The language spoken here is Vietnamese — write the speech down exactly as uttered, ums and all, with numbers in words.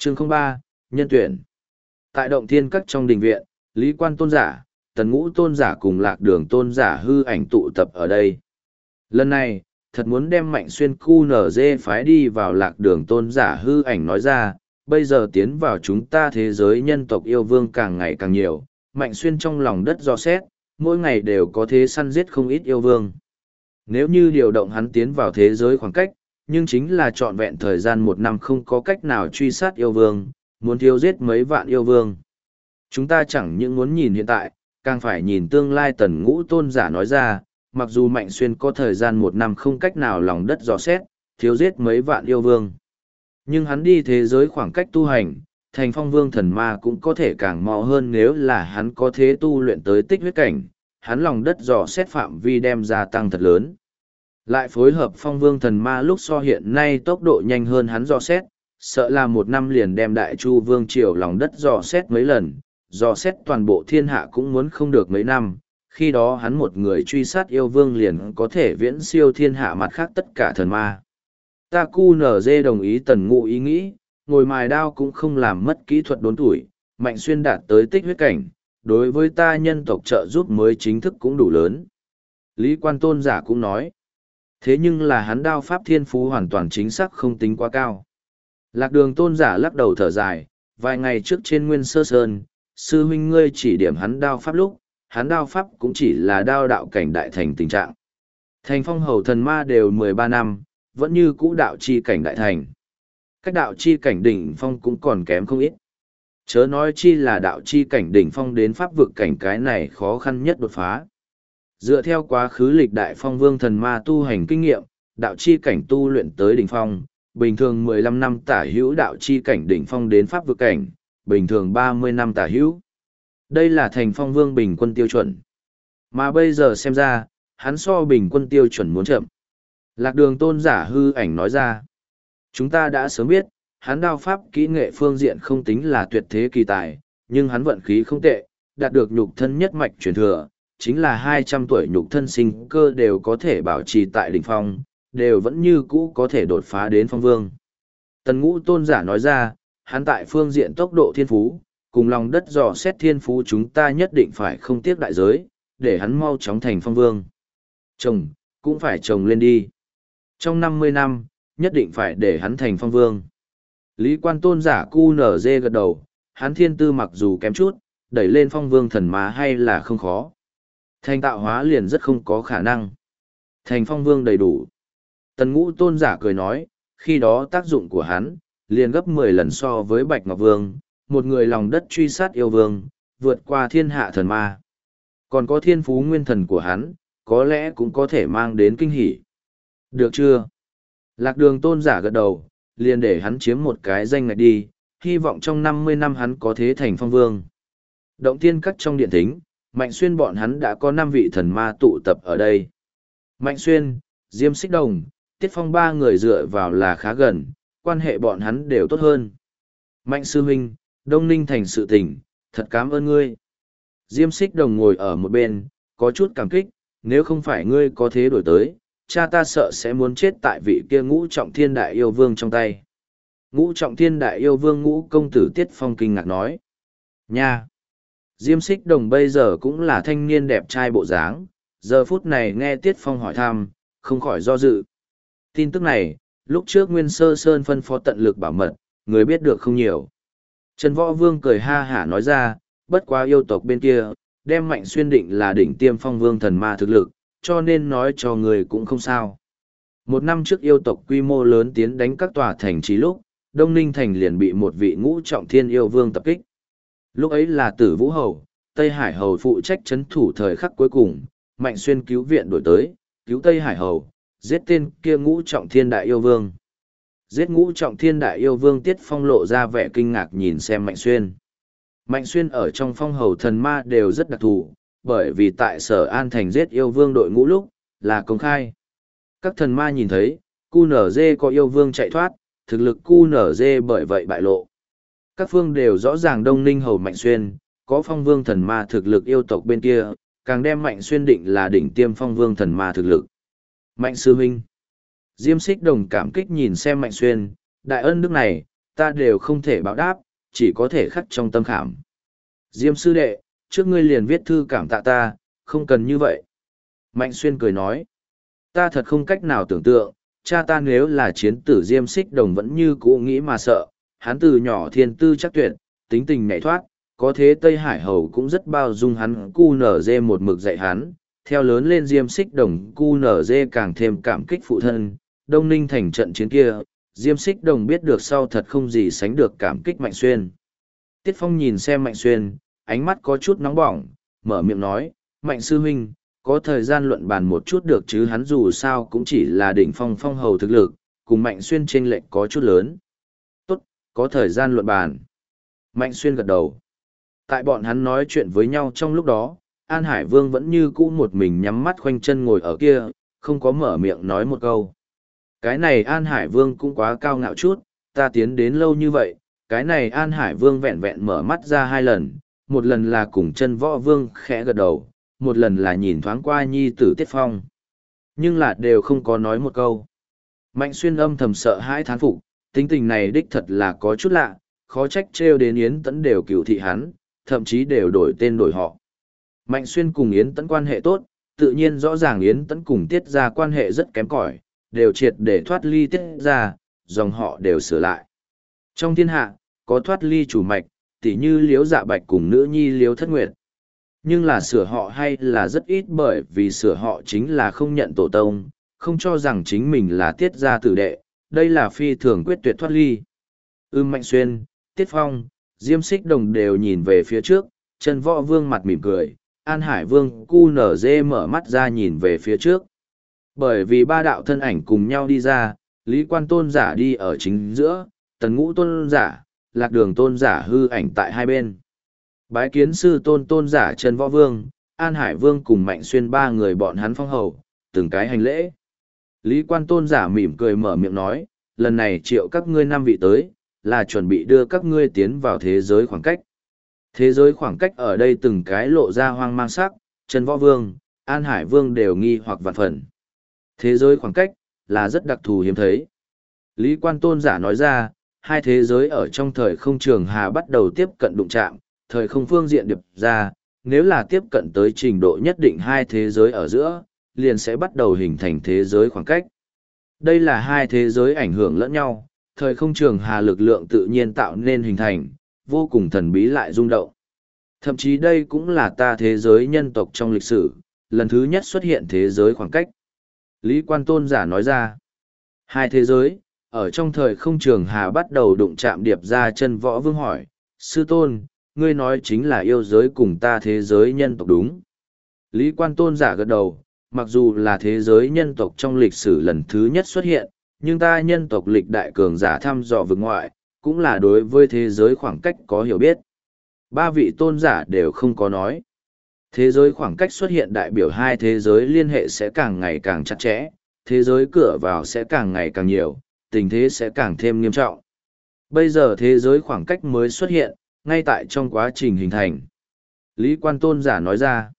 Chương không ba, nhân tuyển. Tại động thiên các trong đình viện, Lý Quan tôn giả, Tần Ngũ tôn giả cùng Lạc Đường tôn giả hư ảnh tụ tập ở đây. Lần này, thật muốn đem Mạnh Xuyên cu nở dê phái đi vào Lạc Đường tôn giả hư ảnh nói ra, bây giờ tiến vào chúng ta thế giới nhân tộc yêu vương càng ngày càng nhiều, Mạnh Xuyên trong lòng đất do xét, mỗi ngày đều có thế săn giết không ít yêu vương. Nếu như điều động hắn tiến vào thế giới khoảng cách, nhưng chính là trọn vẹn thời gian một năm không có cách nào truy sát yêu vương, muốn thiếu giết mấy vạn yêu vương. Chúng ta chẳng những muốn nhìn hiện tại, càng phải nhìn tương lai. Tần Ngũ tôn giả nói ra, mặc dù Mạnh Xuyên có thời gian một năm không cách nào lòng đất dò xét, thiếu giết mấy vạn yêu vương. Nhưng hắn đi thế giới khoảng cách tu hành, thành phong vương thần ma cũng có thể càng mau hơn nếu là hắn có thế tu luyện tới tích huyết cảnh, hắn lòng đất dò xét phạm vi đem gia tăng thật lớn. Lại phối hợp phong vương thần ma lúc so hiện nay tốc độ nhanh hơn hắn dò xét, sợ là một năm liền đem đại chu vương triều lòng đất dò xét mấy lần, dò xét toàn bộ thiên hạ cũng muốn không được mấy năm, khi đó hắn một người truy sát yêu vương liền có thể viễn siêu thiên hạ mặt khác tất cả thần ma. Ta cu nở dê đồng ý Tần Ngũ ý nghĩ, ngồi mài đao cũng không làm mất kỹ thuật đốn tuổi, Mạnh Xuyên đạt tới tích huyết cảnh, đối với ta nhân tộc trợ giúp mới chính thức cũng đủ lớn. Lý Quan tôn giả cũng nói, thế nhưng là hắn đao pháp thiên phú hoàn toàn chính xác không tính quá cao. Lạc Đường tôn giả lắc đầu thở dài, vài ngày trước trên Nguyên Sơ Sơn, sư huynh ngươi chỉ điểm hắn đao pháp lúc, hắn đao pháp cũng chỉ là đao đạo cảnh đại thành tình trạng. Thành phong hầu thần ma đều mười ba năm, vẫn như cũ đạo chi cảnh đại thành. Cách đạo chi cảnh đỉnh phong cũng còn kém không ít. Chớ nói chi là đạo chi cảnh đỉnh phong đến pháp vực cảnh, cái này khó khăn nhất đột phá. Dựa theo quá khứ lịch đại phong vương thần ma tu hành kinh nghiệm, đạo chi cảnh tu luyện tới đỉnh phong, bình thường mười lăm năm tả hữu đạo chi cảnh đỉnh phong đến pháp vực cảnh, bình thường ba mươi năm tả hữu. Đây là thành phong vương bình quân tiêu chuẩn. Mà bây giờ xem ra, hắn so bình quân tiêu chuẩn muốn chậm. Lạc Đường tôn giả hư ảnh nói ra, chúng ta đã sớm biết, hắn đao pháp kỹ nghệ phương diện không tính là tuyệt thế kỳ tài, nhưng hắn vận khí không tệ, đạt được nhục thân nhất mạch truyền thừa, chính là hai trăm tuổi nhục thân sinh cơ đều có thể bảo trì tại đỉnh phong, đều vẫn như cũ có thể đột phá đến phong vương. Tần Ngũ tôn giả nói ra, hắn tại phương diện tốc độ thiên phú, cùng lòng đất dò xét thiên phú chúng ta nhất định phải không tiếc đại giới, để hắn mau chóng thành phong vương. Trồng, cũng phải trồng lên đi. Trong năm mươi năm, nhất định phải để hắn thành phong vương. Lý Quan tôn giả cu nở dê gật đầu, hắn thiên tư mặc dù kém chút, đẩy lên phong vương thần má hay là không khó. Thành tạo hóa liền rất không có khả năng. Thành phong vương đầy đủ. Tần Ngũ tôn giả cười nói, khi đó tác dụng của hắn, liền gấp mười lần so với Bạch Ngọc Vương, một người lòng đất truy sát yêu vương, vượt qua thiên hạ thần ma. Còn có thiên phú nguyên thần của hắn, có lẽ cũng có thể mang đến kinh hỉ. Được chưa? Lạc Đường tôn giả gật đầu, liền để hắn chiếm một cái danh ngạch đi, hy vọng trong năm mươi năm hắn có thế thành phong vương. Động thiên các trong điện thính, Mạnh Xuyên bọn hắn đã có năm vị thần ma tụ tập ở đây. Mạnh Xuyên, Diêm Xích Đồng, Tiết Phong ba người dựa vào là khá gần, quan hệ bọn hắn đều tốt hơn. Mạnh sư huynh, Đông Ninh thành sự tình, thật cảm ơn ngươi. Diêm Xích Đồng ngồi ở một bên, có chút cảm kích, nếu không phải ngươi có thế đổi tới, cha ta sợ sẽ muốn chết tại vị kia Ngũ Trọng Thiên Đại Yêu Vương trong tay. Ngũ Trọng Thiên Đại Yêu Vương Ngũ công tử Tiết Phong kinh ngạc nói. Nha! Diêm Xích Đồng bây giờ cũng là thanh niên đẹp trai bộ dáng, giờ phút này nghe Tiết Phong hỏi thăm, không khỏi do dự. Tin tức này, lúc trước Nguyên Sơ Sơn phân phó tận lực bảo mật, người biết được không nhiều. Trần Võ Vương cười ha hả nói ra, bất quá yêu tộc bên kia, đem Mạnh Xuyên định là đỉnh tiêm phong vương thần ma thực lực, cho nên nói cho người cũng không sao. Một năm trước yêu tộc quy mô lớn tiến đánh các tòa thành trì lúc, Đông Ninh thành liền bị một vị Ngũ Trọng Thiên yêu vương tập kích. Lúc ấy là Tử Vũ Hầu, Tây Hải Hầu phụ trách trấn thủ thời khắc cuối cùng, Mạnh Xuyên cứu viện đổi tới, cứu Tây Hải Hầu, giết tên kia Ngũ Trọng Thiên Đại Yêu Vương. Giết Ngũ Trọng Thiên Đại Yêu Vương Tiết Phong lộ ra vẻ kinh ngạc nhìn xem Mạnh Xuyên. Mạnh Xuyên ở trong phong hầu thần ma đều rất đặc thù, bởi vì tại Sở An Thành giết yêu vương đội ngũ lúc, là công khai. Các thần ma nhìn thấy, cu nở dê có yêu vương chạy thoát, thực lực cu nở dê bởi vậy bại lộ. Các phương đều rõ ràng Đông Ninh hầu Mạnh Xuyên, có phong vương thần ma thực lực yêu tộc bên kia, càng đem Mạnh Xuyên định là đỉnh tiêm phong vương thần ma thực lực. Mạnh sư huynh. Diêm Xích Đồng cảm kích nhìn xem Mạnh Xuyên, đại ân đức này, ta đều không thể báo đáp, chỉ có thể khắc trong tâm khảm. Diêm sư đệ, trước ngươi liền viết thư cảm tạ ta, không cần như vậy. Mạnh Xuyên cười nói, ta thật không cách nào tưởng tượng, cha ta nếu là chiến tử Diêm Xích Đồng vẫn như cũ nghĩ mà sợ, hắn từ nhỏ thiên tư chắc tuyệt, tính tình nhảy thoát, có thế Tây Hải Hầu cũng rất bao dung hắn, cu nở dê một mực dạy hắn, theo lớn lên Diêm Xích Đồng cu nở dê càng thêm cảm kích phụ thân, Đông Ninh thành trận chiến kia, Diêm Xích Đồng biết được sau thật không gì sánh được cảm kích Mạnh Xuyên. Tiết Phong nhìn xem Mạnh Xuyên, ánh mắt có chút nóng bỏng, mở miệng nói, Mạnh sư huynh, có thời gian luận bàn một chút được chứ, hắn dù sao cũng chỉ là đỉnh phong phong hầu thực lực, cùng Mạnh Xuyên chênh lệch có chút lớn. Tốt, có thời gian luận bàn. Mạnh Xuyên gật đầu. Tại bọn hắn nói chuyện với nhau trong lúc đó, An Hải Vương vẫn như cũ một mình nhắm mắt khoanh chân ngồi ở kia, không có mở miệng nói một câu. Cái này An Hải Vương cũng quá cao ngạo chút, ta tiến đến lâu như vậy, cái này An Hải Vương vẹn vẹn mở mắt ra hai lần, một lần là cùng chân võ vương khẽ gật đầu, một lần là nhìn thoáng qua nhi tử Tiết Phong. Nhưng là đều không có nói một câu. Mạnh Xuyên âm thầm sợ hãi thán phục, tính tình này đích thật là có chút lạ, khó trách trêu đến Yến Tẫn đều cựu thị hắn, thậm chí đều đổi tên đổi họ. Mạnh Xuyên cùng Yến Tẫn quan hệ tốt, tự nhiên rõ ràng Yến Tẫn cùng Tiết ra quan hệ rất kém cỏi, đều triệt để thoát ly Tiết ra, dòng họ đều sửa lại. Trong thiên hạ, có thoát ly chủ mạch, tỉ như Liễu Dạ Bạch cùng nữ nhi Liễu Thất Nguyệt. Nhưng là sửa họ hay là rất ít, bởi vì sửa họ chính là không nhận tổ tông, không cho rằng chính mình là Tiết gia tử đệ, đây là phi thường quyết tuyệt thoát ly. Ưm Mạnh Xuyên, Tiết Phong, Diêm Xích Đồng đều nhìn về phía trước, Trần Võ Vương mặt mỉm cười, An Hải Vương cu nở dê mở mắt ra nhìn về phía trước. Bởi vì ba đạo thân ảnh cùng nhau đi ra, Lý Quan Tôn giả đi ở chính giữa, Tần Ngũ Tôn giả, Lạc Đường Tôn giả hư ảnh tại hai bên. Bái kiến sư tôn tôn giả Trần Võ Vương, An Hải Vương cùng Mạnh Xuyên ba người bọn hắn phong hầu, từng cái hành lễ. Lý Quan Tôn giả mỉm cười mở miệng nói, lần này triệu các ngươi năm vị tới, là chuẩn bị đưa các ngươi tiến vào thế giới khoảng cách. Thế giới khoảng cách ở đây từng cái lộ ra hoang mang sắc, Trần Võ Vương, An Hải Vương đều nghi hoặc vạn phần. Thế giới khoảng cách, là rất đặc thù hiếm thấy. Lý Quan Tôn giả nói ra, hai thế giới ở trong thời không trường hà bắt đầu tiếp cận đụng chạm, thời không phương diện điệp ra, nếu là tiếp cận tới trình độ nhất định hai thế giới ở giữa, liền sẽ bắt đầu hình thành thế giới khoảng cách. Đây là hai thế giới ảnh hưởng lẫn nhau, thời không trường hà lực lượng tự nhiên tạo nên hình thành, vô cùng thần bí lại rung động. Thậm chí đây cũng là ta thế giới nhân tộc trong lịch sử, lần thứ nhất xuất hiện thế giới khoảng cách. Lý Quan Tôn giả nói ra, hai thế giới, ở trong thời không trường hà bắt đầu đụng chạm điệp ra. Chân Võ Vương hỏi, sư tôn, ngươi nói chính là yêu giới cùng ta thế giới nhân tộc đúng. Lý Quan Tôn giả gật đầu, mặc dù là thế giới nhân tộc trong lịch sử lần thứ nhất xuất hiện, nhưng ta nhân tộc lịch đại cường giả thăm dò vực ngoại, cũng là đối với thế giới khoảng cách có hiểu biết. Ba vị tôn giả đều không có nói. Thế giới khoảng cách xuất hiện đại biểu hai thế giới liên hệ sẽ càng ngày càng chặt chẽ, thế giới cửa vào sẽ càng ngày càng nhiều, tình thế sẽ càng thêm nghiêm trọng. Bây giờ thế giới khoảng cách mới xuất hiện, ngay tại trong quá trình hình thành. Lý Quan Tôn giả nói ra,